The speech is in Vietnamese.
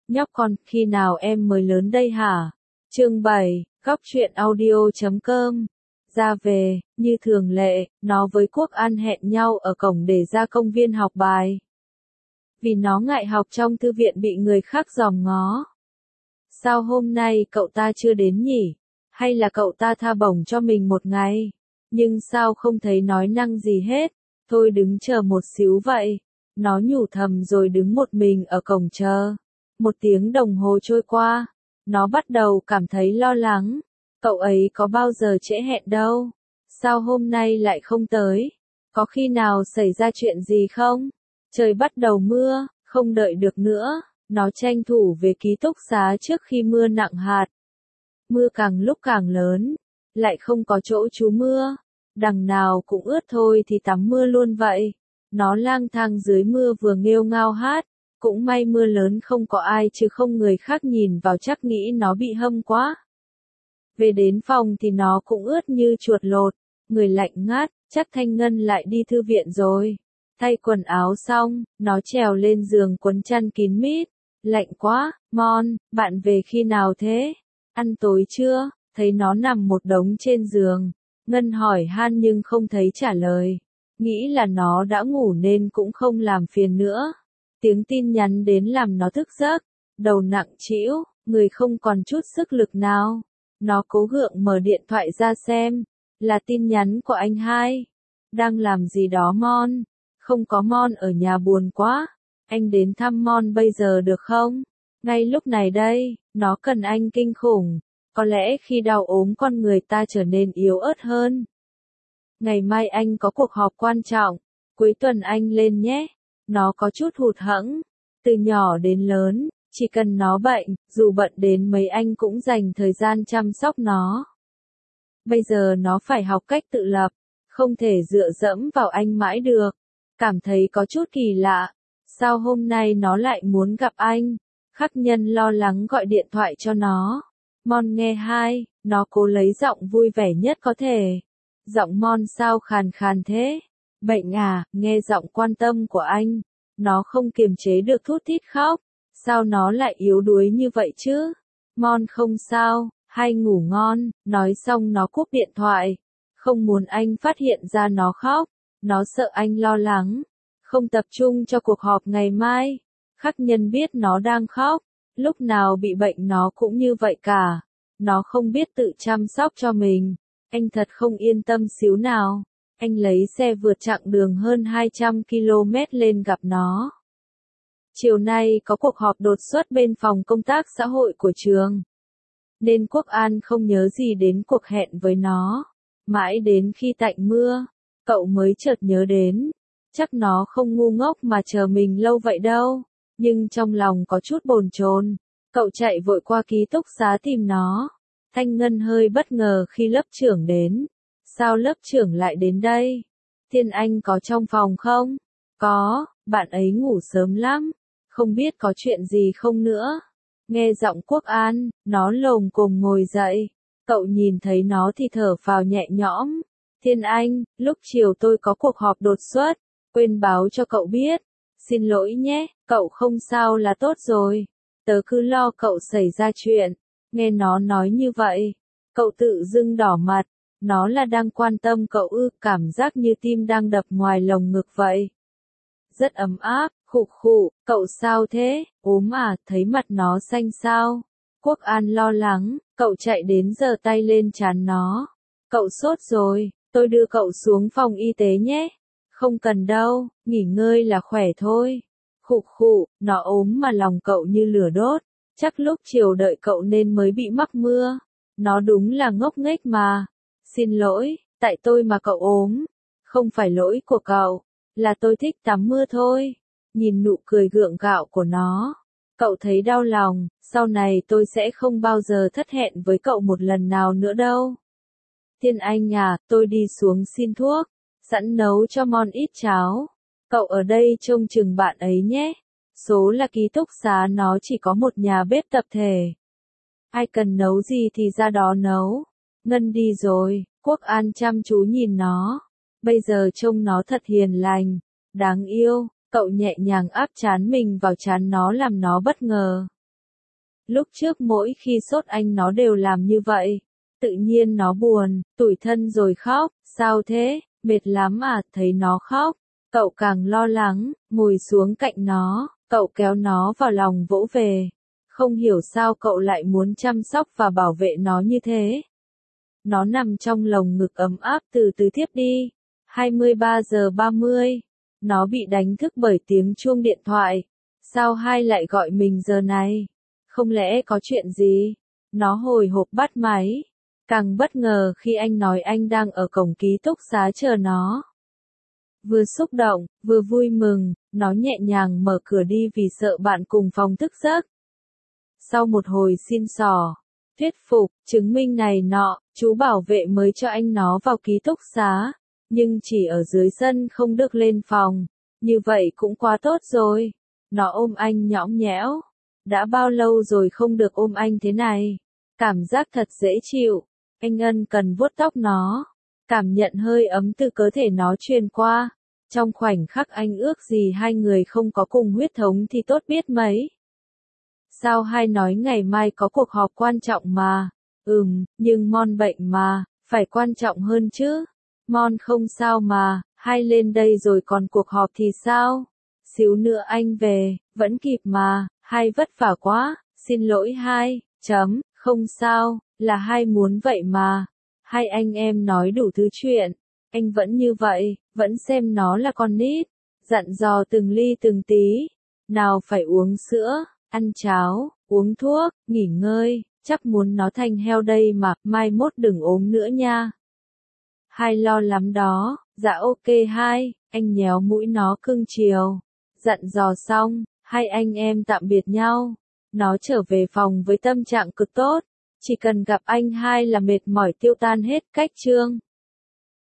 Nhóc con, khi nào em mới lớn đây hả? Chương 7, Góc truyện audio.com. Ra về, như thường lệ, nó với Quốc An hẹn nhau ở cổng để ra công viên học bài. Vì nó ngại học trong thư viện bị người khác dòm ngó. Sao hôm nay cậu ta chưa đến nhỉ? Hay là cậu ta tha bổng cho mình một ngày? Nhưng sao không thấy nói năng gì hết? Thôi đứng chờ một xíu vậy. Nó nhủ thầm rồi đứng một mình ở cổng chờ. 1 tiếng đồng hồ trôi qua. Nó bắt đầu cảm thấy lo lắng. Cậu ấy có bao giờ trễ hẹn đâu. Sao hôm nay lại không tới? Có khi nào xảy ra chuyện gì không? Trời bắt đầu mưa, không đợi được nữa. Nó tranh thủ về ký túc xá trước khi mưa nặng hạt. Mưa càng lúc càng lớn. Lại không có chỗ trú mưa. Đằng nào cũng ướt thôi thì tắm mưa luôn vậy. Nó lang thang dưới mưa vừa nghêu ngao hát. Cũng may mưa lớn không có ai chứ không người khác nhìn vào chắc nghĩ nó bị hâm quá. Về đến phòng thì nó cũng ướt như chuột lột. Người lạnh ngắt, chắc Thanh Ngân lại đi thư viện rồi. Thay quần áo xong, nó trèo lên giường quấn chăn kín mít. Lạnh quá, Mon, bạn về khi nào thế? Ăn tối chưa? Thấy nó nằm một đống trên giường. Ngân hỏi han nhưng không thấy trả lời. Nghĩ là nó đã ngủ nên cũng không làm phiền nữa. Tiếng tin nhắn đến làm nó thức giấc. Đầu nặng trĩu, người không còn chút sức lực nào. Nó cố gượng mở điện thoại ra xem. Là tin nhắn của anh hai. Đang làm gì đó Mon? Không có Mon ở nhà buồn quá. Anh đến thăm Mon bây giờ được không? Ngay lúc này đây, nó cần anh kinh khủng. Có lẽ khi đau ốm con người ta trở nên yếu ớt hơn. Ngày mai anh có cuộc họp quan trọng. Cuối tuần anh lên nhé. Nó có chút hụt hẫng. Từ nhỏ đến lớn, chỉ cần nó bệnh, dù bận đến mấy anh cũng dành thời gian chăm sóc nó. Bây giờ nó phải học cách tự lập, không thể dựa dẫm vào anh mãi được. Cảm thấy có chút kỳ lạ. Sao hôm nay nó lại muốn gặp anh? Khắc Nhân lo lắng gọi điện thoại cho nó. Mon nghe hai, nó cố lấy giọng vui vẻ nhất có thể. Giọng Mon sao khàn khàn thế? Bệnh à, nghe giọng quan tâm của anh. Nó không kiềm chế được thút thít khóc. Sao nó lại yếu đuối như vậy chứ? Mon không sao, hai ngủ ngon. Nói xong nó cúp điện thoại. Không muốn anh phát hiện ra nó khóc. Nó sợ anh lo lắng. Không tập trung cho cuộc họp ngày mai. Khắc Nhân biết nó đang khóc. Lúc nào bị bệnh nó cũng như vậy cả. Nó không biết tự chăm sóc cho mình. Anh thật không yên tâm xíu nào. Anh lấy xe vượt chặng đường hơn 200 km lên gặp nó. Chiều nay có cuộc họp đột xuất bên phòng công tác xã hội của trường. Nên Quốc An không nhớ gì đến cuộc hẹn với nó. Mãi đến khi tạnh mưa, cậu mới chợt nhớ đến. Chắc nó không ngu ngốc mà chờ mình lâu vậy đâu. Nhưng trong lòng có chút bồn chồn. Cậu chạy vội qua ký túc xá tìm nó. Thanh Ngân hơi bất ngờ khi lớp trưởng đến. Sao lớp trưởng lại đến đây? Thiên Anh có trong phòng không? Có, bạn ấy ngủ sớm lắm. Không biết có chuyện gì không nữa. Nghe giọng Quốc An, nó lồm cồm ngồi dậy. Cậu nhìn thấy nó thì thở phào nhẹ nhõm. Thiên Anh, lúc chiều tôi có cuộc họp đột xuất. Quên báo cho cậu biết. Xin lỗi nhé, cậu không sao là tốt rồi. Tớ cứ lo cậu xảy ra chuyện. Nghe nó nói như vậy. Cậu tự dưng đỏ mặt. Nó là đang quan tâm cậu ư, cảm giác như tim đang đập ngoài lồng ngực vậy. Rất ấm áp, khụ khụ, cậu sao thế, ốm à, thấy mặt nó xanh sao. Quốc An lo lắng, cậu chạy đến giơ tay lên trán nó. Cậu sốt rồi, tôi đưa cậu xuống phòng y tế nhé. Không cần đâu, nghỉ ngơi là khỏe thôi. Khụ khụ, nó ốm mà lòng cậu như lửa đốt. Chắc lúc chiều đợi cậu nên mới bị mắc mưa. Nó đúng là ngốc nghếch mà. Xin lỗi, tại tôi mà cậu ốm. Không phải lỗi của cậu, là tôi thích tắm mưa thôi. Nhìn nụ cười gượng gạo của nó. Cậu thấy đau lòng, sau này tôi sẽ không bao giờ thất hẹn với cậu một lần nào nữa đâu. Thiên Anh à, tôi đi xuống xin thuốc. Sẵn nấu cho Mon ít cháo. Cậu ở đây trông chừng bạn ấy nhé. Số là ký túc xá nó chỉ có một nhà bếp tập thể. Ai cần nấu gì thì ra đó nấu. Ngân đi rồi, Quốc An chăm chú nhìn nó. Bây giờ trông nó thật hiền lành, đáng yêu. Cậu nhẹ nhàng áp trán mình vào trán nó làm nó bất ngờ. Lúc trước mỗi khi sốt anh nó đều làm như vậy. Tự nhiên nó buồn, tủi thân rồi khóc, sao thế, mệt lắm à, thấy nó khóc. Cậu càng lo lắng, ngồi xuống cạnh nó, cậu kéo nó vào lòng vỗ về. Không hiểu sao cậu lại muốn chăm sóc và bảo vệ nó như thế. Nó nằm trong lồng ngực ấm áp từ từ thiếp đi. 23:30. Nó bị đánh thức bởi tiếng chuông điện thoại. Sao hai lại gọi mình giờ này? Không lẽ có chuyện gì? Nó hồi hộp bắt máy. Càng bất ngờ khi anh nói anh đang ở cổng ký túc xá chờ nó. Vừa xúc động, vừa vui mừng, nó nhẹ nhàng mở cửa đi vì sợ bạn cùng phòng thức giấc. Sau một hồi xin xỏ, thuyết phục, chứng minh này nọ, chú bảo vệ mới cho anh nó vào ký túc xá, nhưng chỉ ở dưới sân không được lên phòng. Như vậy cũng quá tốt rồi. Nó ôm anh nhõng nhẽo. Đã bao lâu rồi không được ôm anh thế này. Cảm giác thật dễ chịu. Anh ân cần vuốt tóc nó. Cảm nhận hơi ấm từ cơ thể nó truyền qua. Trong khoảnh khắc anh ước gì hai người không có cùng huyết thống thì tốt biết mấy. Sao hai nói ngày mai có cuộc họp quan trọng mà. Nhưng Mon bệnh mà, phải quan trọng hơn chứ. Mon không sao mà, hai lên đây rồi còn cuộc họp thì sao? Xíu nữa anh về, vẫn kịp mà, hai vất vả quá, xin lỗi hai, không sao, là hai muốn vậy mà. Hai anh em nói đủ thứ chuyện, anh vẫn như vậy, vẫn xem nó là con nít, dặn dò từng ly từng tí. Nào phải uống sữa, ăn cháo, uống thuốc, nghỉ ngơi, chắc muốn nó thành heo đây mà, mai mốt đừng ốm nữa nha. Hai lo lắm đó, dạ ok hai, anh nhéo mũi nó cưng chiều. Dặn dò xong, hai anh em tạm biệt nhau. Nó trở về phòng với tâm trạng cực tốt. Chỉ cần gặp anh hai là mệt mỏi tiêu tan hết cách chương.